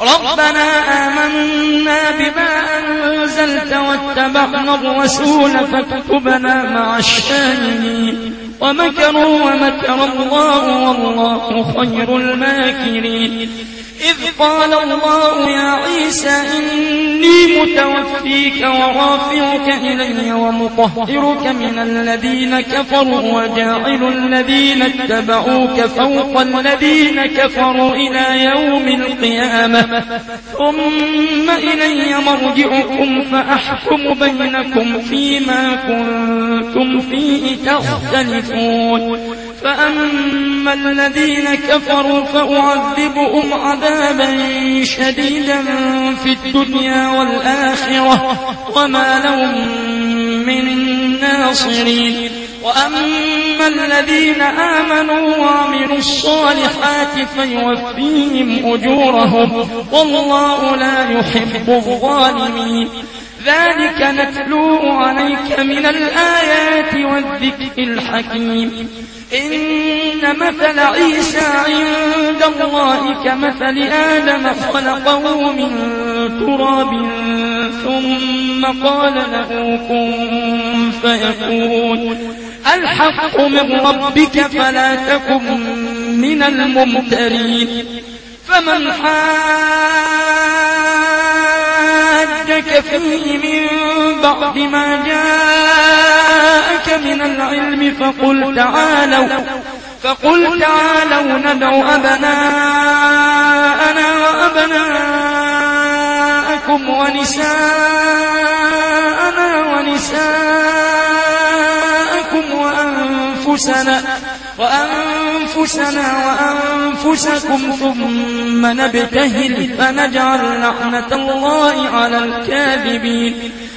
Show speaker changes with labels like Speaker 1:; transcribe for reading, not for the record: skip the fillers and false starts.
Speaker 1: ربنا آمنا بما أنزلت واتبعنا الرسول فاكتبنا مع الشاهدين ومكروا ومكر الله والله خير الماكرين إذ قال الله يا عيسى إني متوفيك ورافعك إلي ومطهرك من الذين كفروا وجاعل الذين اتبعوك فوق الذين كفروا إلى يوم القيامة ثم إلي مرجعكم فأحكم بينكم فيما كنتم فيه تختلفون فأما الذين كفروا فأعذبهم عذابا شديدا في الدنيا والآخرة وما لهم من ناصرين وأما الذين آمنوا وعملوا الصالحات فيوفيهم أجورهم والله لا يحب الظالمين ذلك نتلوه عليك من الآيات والذكر الحكيم إن مثل عيسى عند الله كمثل آدم خلقه من تراب ثم قال له كن فيكون الحق من ربك فلا تكن من الممترين فمن حاجك فيه من بعد ما جاءك من العلم فقل تعالوا ندع أبناءنا وأبناءكم ونساءنا ونساءكم وأنفسنا وأنفسكم ثم نبتهل فنجعل لعنة الله على الكاذبين